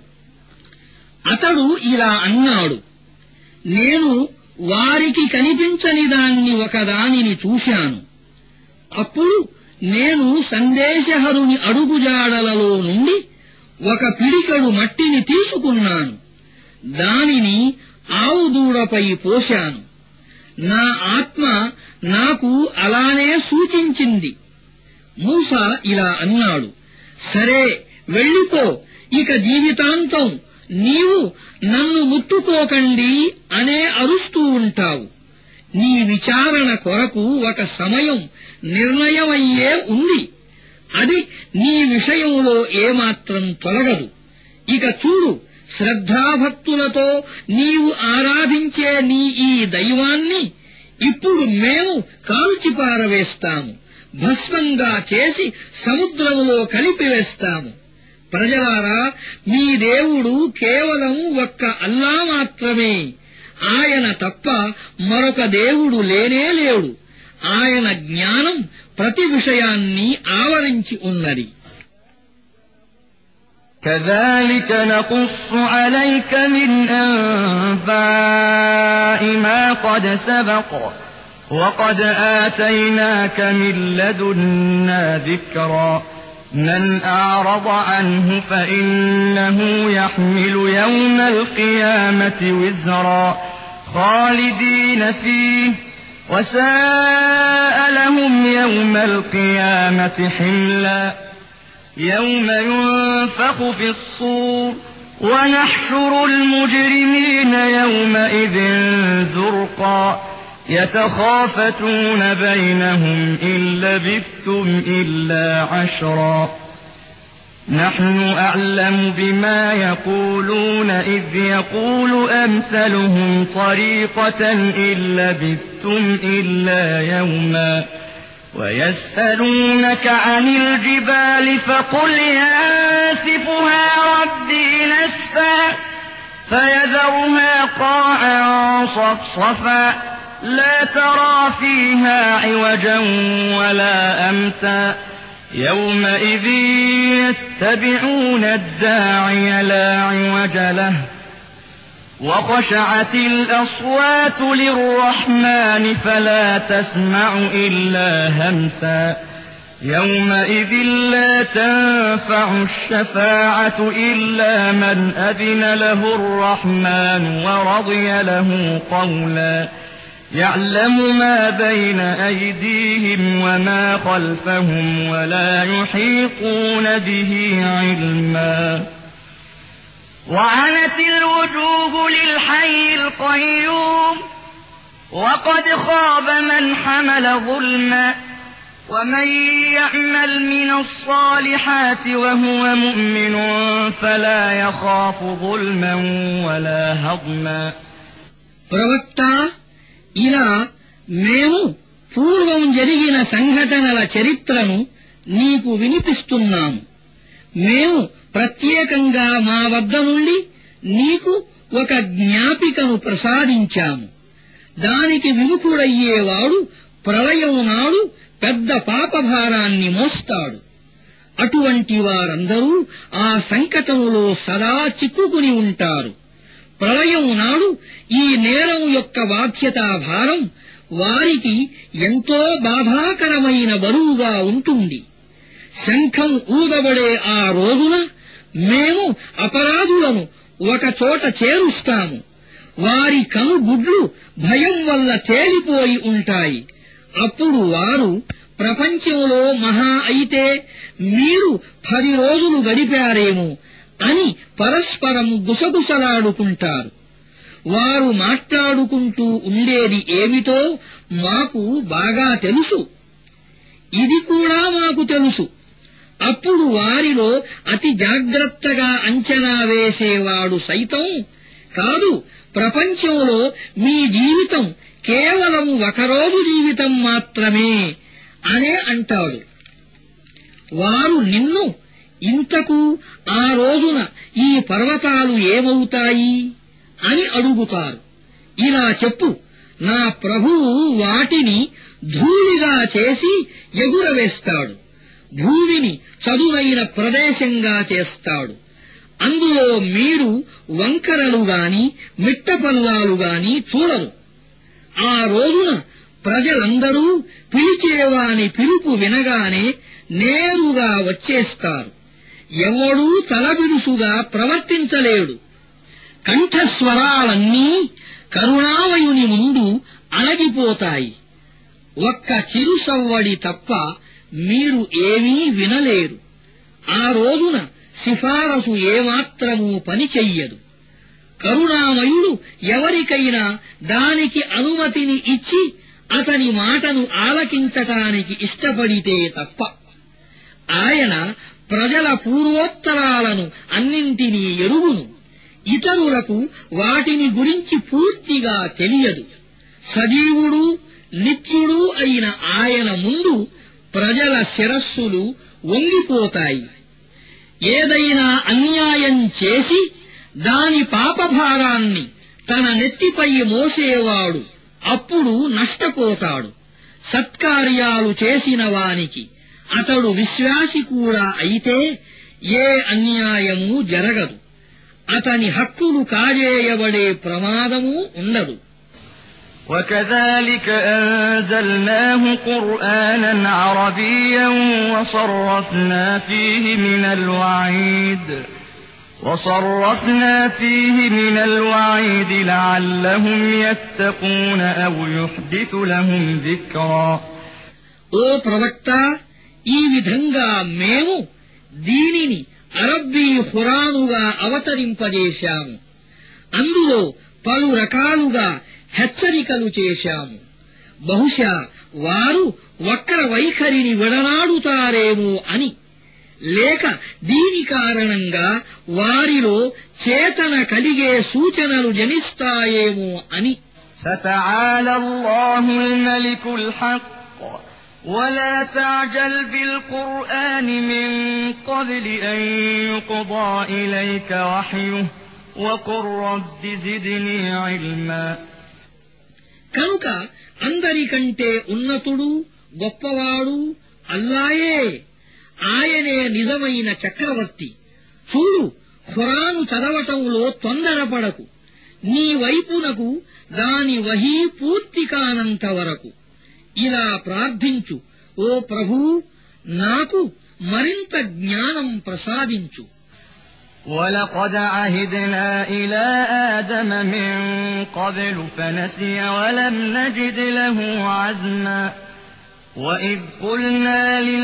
S2: అతడు ఇలా అన్నాడు, నేను వారికి కనిపించని దాన్ని ఒకదానిని చూశాను. అప్పుడు నేను సందేశహరుని అడుగుజాడలలో నుండి ఒక పిడికెడు మట్టిని తీసుకున్నాను, దానిని ఆవు దూడపై పోశాను. నా ఆత్మ నాకు అలానే సూచించింది. మూసా ఇలా అన్నాడు, సరే వెళ్ళిపో, ఇక జీవితాంతం నీవు నన్ను ముట్టుకోకండి అనే అరుస్తూ ఉంటావు. నీ విచారణ కొరకు ఒక సమయం నిర్ణయమయ్యే ఉంది, అది నీ విషయంలో ఏమాత్రం తొలగదు. ఇక చూడు, శ్రద్ధాభక్తులతో నీవు ఆరాధించే నీ ఈ దైవాన్ని ఇప్పుడు మేము కాల్చిపారవేస్తాము, భస్మంగా చేసి సముద్రములో కలిపివేస్తాము. ప్రజలారా, మీ దేవుడు కేవలం ఒక్క అల్లా మాత్రమే, ఆయన తప్ప మరొక దేవుడు లేనే లేడు. ఆయన జ్ఞానం ప్రతి విషయాన్ని ఆవరించి ఉన్నది.
S1: كذلك نقص عليك من أنباء ما قد سبق وقد آتيناك من لدنا ذكرا من أعرض عنه فإنه يحمل يوم القيامة وزرا خالدين فيه وساء لهم يوم القيامة حملا يوم ينفخ في الصور ونحشر المجرمين يومئذ زرقا يتخافتون بينهم إن لبثتم إلا عشرا نحن أعلم بما يقولون إذ يقول أمثلهم طريقة إن لبثتم إلا يوما ويسألونك عن الجبال فقل ينسفها ربي نسفا فيذرها قاعا صفصفا لا ترى فيها عوجا ولا أمتا يومئذ يتبعون الداعي لا عوج له وخشعت الأصوات للرحمن فلا تسمع إلا همسا يومئذ لا تنفع الشفاعة إلا من أذن له الرحمن ورضي له قولا يعلم ما بين أيديهم وما خلفهم ولا يحيطون به علما وعنت الوجوه للحي القيوم وقد خاب من حمل ظلما ومن يعمل من الصالحات وهو مؤمن فلا يخاف ظلما ولا هضما
S2: ప్రవక్త ఇలా మేము పూర్వం జరిగిన సంఘటనల చరిత్రను నీకు వినిపిస్తున్నాము. మేము ప్రత్యేకంగా మా వద్ద నుండి నీకు ఒక జ్ఞాపికను ప్రసాదించాము. దానికి విముఖుడయ్యేవాడు ప్రళయం నాడు పెద్ద పాపభారాన్ని మోస్తాడు. అటువంటి వారందరూ ఆ సంకటములో సదా చిక్కుకుని ఉంటారు. ప్రళయం నాడు ఈ నేరం యొక్క బాధ్యతాభారం వారికి ఎంతో బాధాకరమైన బరువుగా ఉంటుంది. శంఖం ఊదబడే ఆ రోజున మేము అపరాధులను ఒకచోట చేరుస్తాము. వారి కనుగుడ్లు భయం వల్ల తేలిపోయి ఉంటాయి. అప్పుడు వారు ప్రపంచంలో మహా అయితే మీరు 10 రోజులు గడిపారేమో అని పరస్పరం గుసగుసలాడుకుంటారు. వారు మాట్లాడుకుంటూ ఉండేది ఏమిటో మాకు బాగా తెలుసు, ఇది కూడా మాకు తెలుసు. అప్పుడు వారిలో అతి జాగ్రత్తగా అంచనా వేసేవాడు సైతం కాదు, ప్రపంచంలో మీ జీవితం కేవలం 1 రోజు జీవితం మాత్రమే అనే అంటాడు. వారు నిన్ను ఇంతకు ఆ రోజున ఈ పర్వతాలు ఏమవుతాయి అని అడుగుతారు. ఇలా చెప్పు, నా ప్రభువు వాటిని ధూళిగా చేసి ఎగురవేస్తాడు, భూమిని చదునైన ప్రదేశంగా చేస్తాడు. అందులో మీరు వంకరలు గాని మిట్టపల్లాలు గాని చూడరు. ఆ రోజున ప్రజలందరూ పిలిచేవాని పిలుపు వినగానే నేరుగా వచ్చేస్తారు. ఎవడూ తలబిరుసుగా ప్రవర్తించలేడు. కంఠస్వరాలన్నీ కరుణామయుని ముందు అణగిపోతాయి. ఒక్క చిరుసవ్వడి తప్ప మీరు ఏమీ వినలేరు. ఆ రోజున సిఫారసు ఏమాత్రమూ పనిచెయ్యదు. కరుణామయుడు ఎవరికైనా దానికి అనుమతిని ఇచ్చి అతని మాటను ఆలకించటానికి ఇష్టపడితే తప్ప. ఆయన ప్రజల పూర్వోత్తరాలను అన్నింటినీ ఎరుగును. ఇతరులకు వాటిని గురించి పూర్తిగా తెలియదు. సజీవుడు నిత్యుడు అయిన ఆయన ముందు ప్రజల శిరస్సులు వంగిపోతాయి. ఏదైనా అన్యాయం చేసి దాని పాపభారాన్ని తన నెత్తిపై మోసేవాడు అప్పుడు నష్టపోతాడు. సత్కార్యాలు చేసిన వానికి అతడు విశ్వాసి కూడా అయితే ఏ అన్యాయమూ జరగదు. అతని హక్కులు కాజేయబడే ప్రమాదమూ ఉండదు.
S1: وكذلك أنزلناه قرآنا عربيا وصرفنا فيه من الوعيد لعلهم يتقون أو يحدث لهم ذكرا.
S2: ఓ ప్రవక్త, ఈ విధంగా మేము దీనిని అరబ్బీ ఖురానుగా అవతరింపజేశాము. అందులో పలు రకాలుగా హెచ్చరికలు చేశాము. బహుశా వారు వక్ర వైఖరిని విడనాడుతారేమో అని, లేక దీని కారణంగా వారిలో చేతన కలిగే సూచనలు జనిస్తాయేమో అని.
S1: فتعالى الله الملك الحق ولا تعجل بالقرآن من قبل أن يقضى إليك وحيه وقل رب زدني علما.
S2: కనుక అందరికంటే ఉన్నతుడు గొప్పవాడు అల్లాయే. ఆయనే నిజమైన చక్రవర్తి. చూడు, ఖురాను చదవటంలో తొందరపడకు. నీ వైపునకు దాని వహీ పూర్తి కానంత వరకు ఇలా ప్రార్థించు, ఓ ప్రభూ, నాకు మరింత జ్ఞానం ప్రసాదించు.
S1: وَلَقَدْ عَهِدْنَا إِلَىٰ آدَمَ مِن قَبْلُ فَنَسِيَ وَلَمْ نَجِدْ لَهُ عَزْمًا وَإِذْ قُلْنَا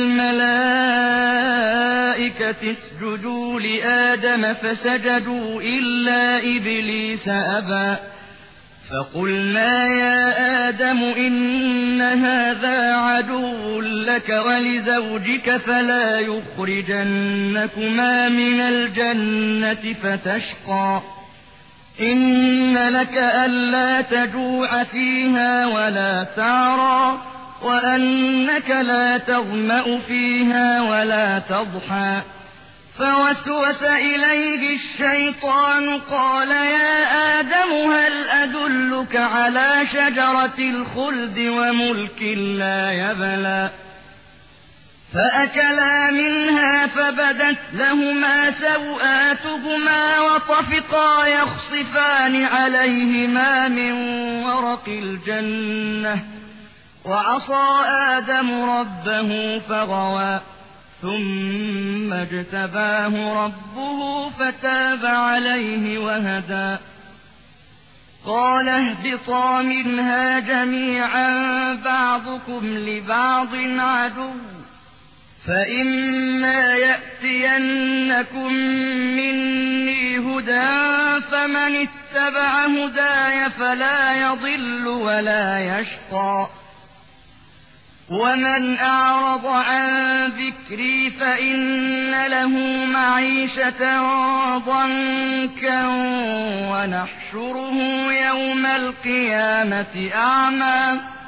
S1: لِلْمَلَائِكَةِ اسْجُدُوا لِآدَمَ فَسَجَدُوا إِلَّا إِبْلِيسَ أَبَىٰ فَقُلْنَا يَا آدَمُ إِنَّ هَٰذَا عَدُوٌّ لَّكَ وَلِزَوْجِكَ فَلَا يُخْرِجَنَّكُمَا مِنَ الْجَنَّةِ فَتَشْقَىٰ إِنَّ لَكَ أَلَّا تَجُوعَ فِيهَا وَلَا تَعْرَىٰ وَأَنَّكَ لَا تَظْمَأُ فِيهَا وَلَا تَضْحَىٰ فوسوس إليه الشيطان قال يا آدم هل أدلك على شجرة الخلد وملك لا يبلى فأكلا منها فبدت لهما سوآتهما وطفقا يخصفان عليهما من ورق الجنة وعصى آدم ربه فغوى ثم اجتباه ربه فتاب عليه وهدى قال اهبطا منها جميعا بعضكم لبعض عدو فإما يأتينكم مني هدى فمن اتبع هداي فلا يضل ولا يشقى ومن أعرض عن ذكري فإن له معيشة ضنكا ونحشره يوم القيامة أعمى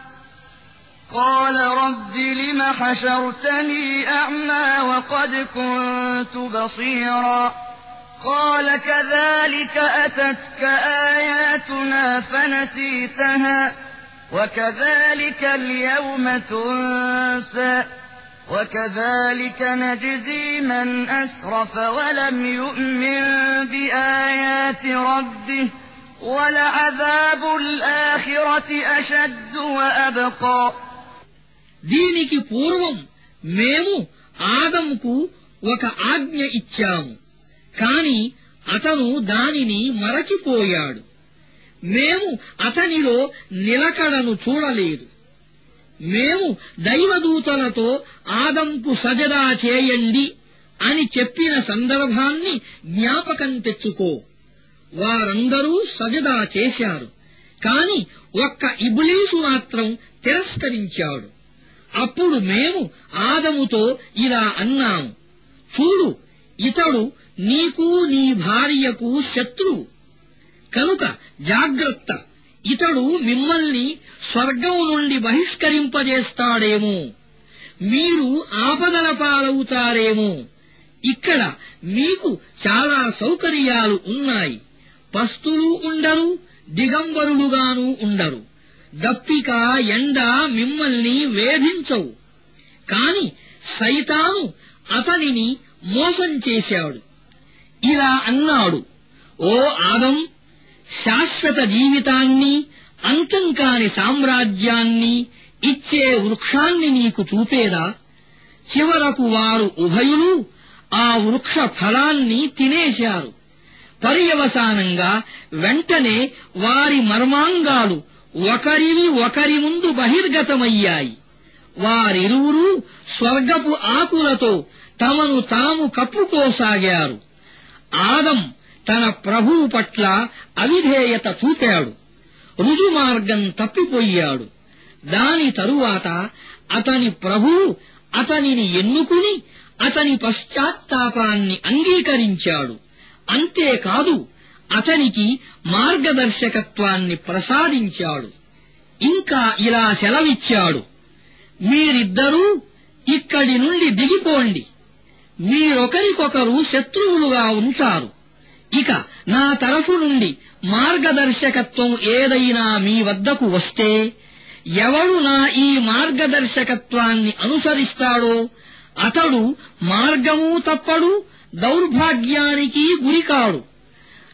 S1: قال رب لم حشرتني أعمى وقد كنت بصيرا قال كذلك أتتك آياتنا فنسيتها وكذلك اليوم تنسى وكذلك نجزي من أسرف ولم يؤمن بآيات ربه ولعذاب الآخرة أشد وأبقى.
S2: దీనికి పూర్వం మేము ఆదముకు ఒక ఆజ్ఞ ఇచ్చాము, కాని అతను దానిని మరచిపోయాడు. మేము అతనిలో నిలకడను చూడలేదు. మేము దైవదూతలతో ఆదంకు సజదా చేయండి అని చెప్పిన సందర్భాన్ని జ్ఞాపకం తెచ్చుకో. వారందరూ సజదా చేశారు, కాని ఒక్క ఇబ్లీసు మాత్రం తిరస్కరించాడు. అప్పుడు మేము ఆదముతో ఇలా అన్నాము, చూడు, ఇతడు నీకు నీ భార్యకు శత్రువు, కనుక జాగ్రత్త, ఇతడు మిమ్మల్ని స్వర్గం నుండి బహిష్కరింపజేస్తాడేమో, మీరు ఆపదల పాలవుతారేమో. ఇక్కడ మీకు చాలా సౌకర్యాలు ఉన్నాయి. పస్తులు ఉండరు, దిగంబరులుగాను ఉండరు. దప్పిక, ఎండ మిమ్మల్ని వేధించవు. కాని సైతాను అతనిని మోసం చేశాడు. ఇలా అన్నాడు, ఓ ఆదం, శాశ్వత జీవితాన్ని, అంతం కాని సామ్రాజ్యాన్ని ఇచ్చే వృక్షాన్ని నీకు చూపేదా? చివరకు వారు ఉభయులు ఆ వృక్ష ఫలాన్ని తినేశారు. పర్యవసానంగా వెంటనే వారి మర్మాంగాలు ఒకరివి ఒకరి ముందు బహిర్గతమయ్యాయి. వారిరువురూ స్వర్గపు ఆకులతో తమను తాము కప్పుకోసాగారు. ఆదం తన ప్రభువు పట్ల అవిధేయత చూపాడు, రుజుమార్గం తప్పిపోయాడు. దాని తరువాత అతని ప్రభువు అతనిని ఎన్నుకుని అతని పశ్చాత్తాపాన్ని అంగీకరించాడు. అంతేకాదు, అతనికి మార్గదర్శకత్వాన్ని ప్రసాదించాడు. ఇంకా ఇలా సెలవిచ్చాడు, మీరిద్దరూ ఇక్కడి నుండి దిగిపోండి. మీరొకరికొకరు శత్రువులుగా ఉంటారు. ఇక నా తరఫు నుండి మార్గదర్శకత్వం ఏదైనా మీ వద్దకు వస్తే, ఎవడు నా ఈ మార్గదర్శకత్వాన్ని అనుసరిస్తాడో అతడు మార్గమూ తప్పడు, దౌర్భాగ్యానికి గురికాడు.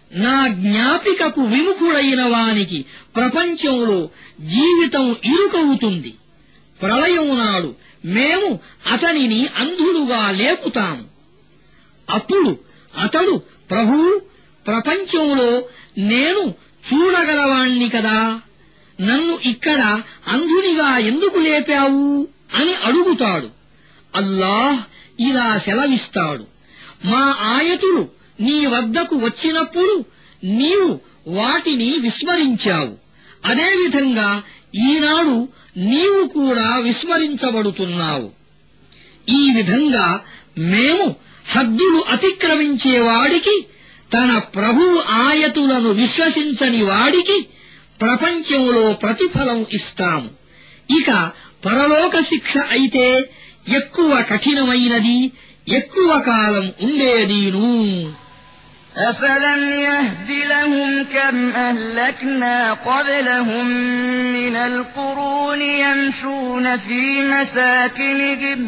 S2: నా జ్ఞాపికకు విముఖుడైన వానికి ప్రపంచంలో జీవితం ఇరుకవుతుంది. ప్రళయం నాడు మేము అతనిని అంధుడుగా లేపుతాము. అప్పుడు అతడు, ప్రభూ, ప్రపంచంలో నేను చూడగలవాణ్ణి కదా, నన్ను ఇక్కడ అంధునిగా ఎందుకు లేపావు అని అడుగుతాడు. అల్లాహ్ ఇలా సెలవిస్తాడు, మా ఆయతులు నీ వద్దకు వచ్చినప్పుడు నీవు వాటిని విస్మరించావు. అదేవిధంగా ఈనాడు నీవు కూడా విస్మరించబడుతున్నావు. ఈ విధంగా మేము హద్దులు అతిక్రమించేవాడికి, తన ప్రభు ఆయతులను విశ్వసించని వాడికి ప్రపంచంలో ప్రతిఫలం ఇస్తాము. ఇక పరలోక శిక్ష అయితే ఎక్కువ కఠినమైనది, ఎక్కువ కాలం ఉండేదీను.
S1: أفلم يهد لهم كم أهلكنا قبلهم من القرون يمشون في مساكنهم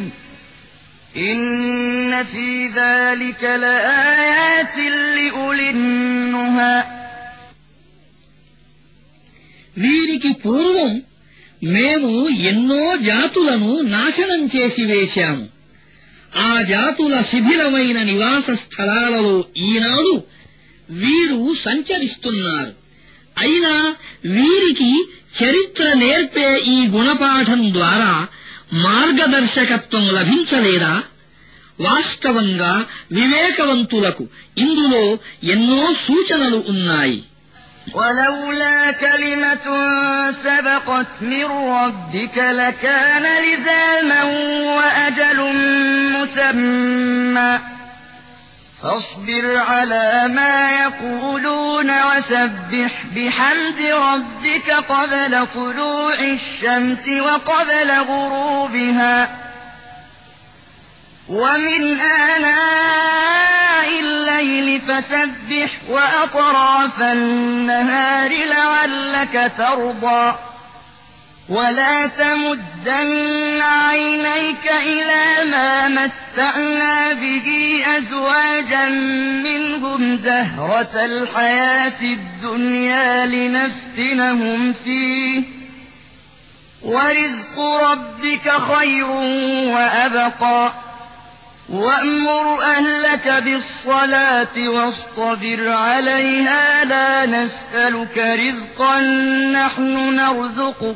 S1: إن في ذلك لآيات لأولي النهى.
S2: వీరికి పూర్వం మేము ఎన్నో జాతులను నాశనం చేసి వేశాము. ఆ జాతుల శిథిలమైన నివాస స్థలాలలో ఈనాడు వీరు సంచరిస్తున్నారు. అయినా వీరికి చరిత్ర నేర్పే ఈ గుణపాఠం ద్వారా మార్గదర్శకత్వం లభించలేదా? వాస్తవంగా వివేకవంతులకు ఇందులో ఎన్నో సూచనలు ఉన్నాయి.
S1: ولولا كلمة سبقت من ربك لكان لزاما وأجل مسمى فاصبر على ما يقولون وسبح بحمد ربك قبل طلوع الشمس وقبل غروبها ومن آناء الليل فسبح وأطراف النهار لعلك ترضى ولا تمدن عينيك إلى ما متعنا به أزواجا منهم زهرة الحياة الدنيا لنفتنهم فيه ورزق ربك خير وأبقى وأمر أهلك بالصلاة واصطبر عليها لا نسألك رزقا نحن نرزقك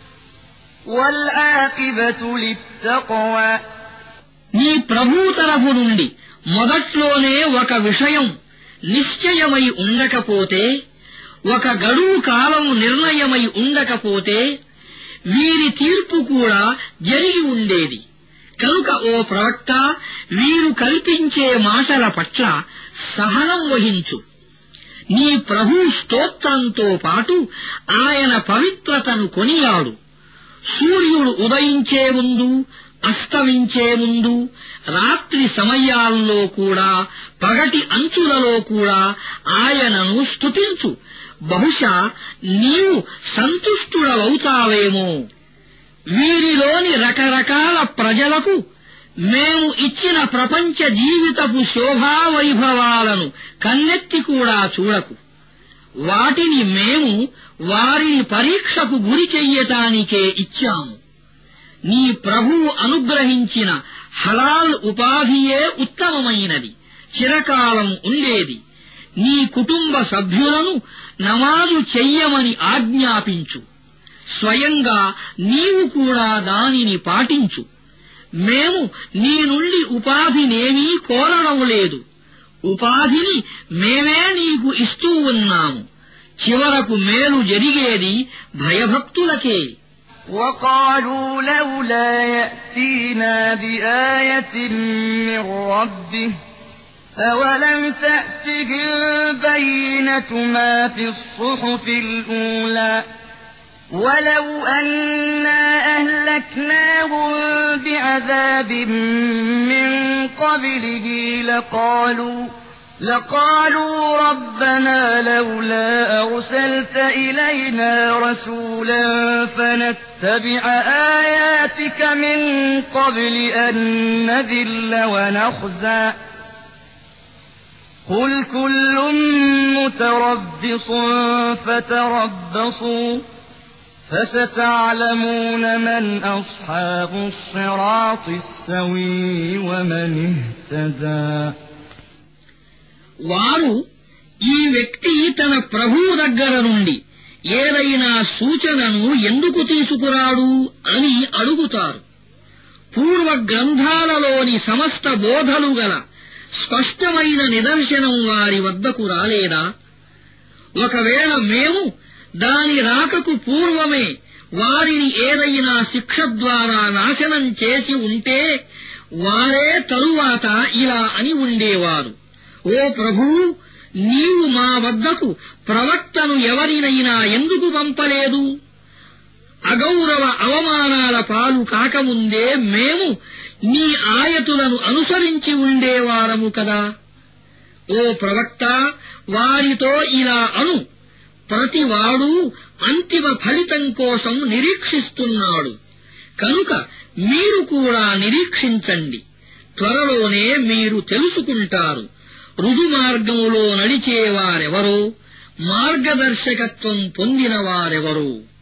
S1: والعاقبة للتقوى.
S2: నీ ప్రభు తరఫు నుండి మొదట్లోనే ఒక విషయం నిశ్చయమై ఉండకపోతే, ఒక గడువు కాలం నిర్ణయమై ఉండకపోతే వీరి తీర్పు కూడా జరిగి ఉండేది. కనుక ఓ ప్రవక్త, వీరు కల్పించే మాటల పట్ల సహనం వహించు. నీ ప్రభు స్తోత్రంతో పాటు ఆయన పవిత్రతను కొనియాడు. సూర్యుడు ఉదయించే ముందు, అస్తమించే ముందు, రాత్రి సమయాల్లో కూడా, పగటి అంచులలో కూడా ఆయనను స్తుతించు. బహుశా నీవు సంతుష్టుడవవుతావేమో. వీరిలోని రకరకాల ప్రజలకు మేము ఇచ్చిన ప్రపంచ జీవితపు శోభావైభవాలను కన్నెత్తి కూడా చూడకు. వాటిని మేము వారిని పరీక్షకు గురి చెయ్యటానికే ఇచ్చాము. నీ ప్రభువు అనుగ్రహించిన హలాల్ ఉపాధియే ఉత్తమమైనది, చిరకాలం ఉండేది. నీ కుటుంబ సభ్యులను నమాజు చెయ్యమని ఆజ్ఞాపించు. స్వయంగా నీవు కూడా దానిని పాటించు. మేము నీ నుండి ఉపాధినేమీ కోరడం లేదు. ఉపాధిని మేమే నీకు ఇస్తూ ఉన్నాము. చివరకు మేలు జరిగేది భయభక్తులకే.
S1: وقالوا لولا يأتينا بآية من ربه أولم تأتهم بينة ما في الصحف الأولى ولو أنا أهلكناهم بعذاب من قبله لقالوا ربنا لولا أرسلت إلينا رسولا فنتبع آياتك من قبل أن نذل ونخزى قل كل متربص فتربصوا فستعلمون من أصحاب الصراط السوي ومن اهتدى.
S2: వారు ఈ వ్యక్తి తన ప్రభువు దగ్గర నుండి ఏదైనా సూచనను ఎందుకు తీసుకురాడు అని అడుగుతారు. పూర్వ గ్రంథాలలోని సమస్త బోధలు గల స్పష్టమైన నిదర్శనం వారి వద్దకు రాలేదా? ఒకవేళ మేము దాని రాకకు పూర్వమే వారిని ఏదైనా శిక్ష ద్వారా నాశనం చేసి ఉంటే వారే తరువాత ఇలా అని ఉండేవారు, ఓ ప్రభూ, నీవు మా వద్దకు ప్రవక్తను ఎవరినైనా ఎందుకు పంపలేదు? అగౌరవ అవమానాల పాలు కాకముందే మేము నీ ఆయతులను అనుసరించి ఉండేవారము కదా. ఓ ప్రవక్త, వారితో ఇలా అను, ప్రతివాడూ అంతిమ ఫలితం కోసం నిరీక్షిస్తున్నాడు, కనుక మీరు కూడా నిరీక్షించండి. త్వరలోనే మీరు తెలుసుకుంటారు రుజుమార్గంలో నడిచేవారెవరో, మార్గదర్శకత్వం పొందినవారెవరో.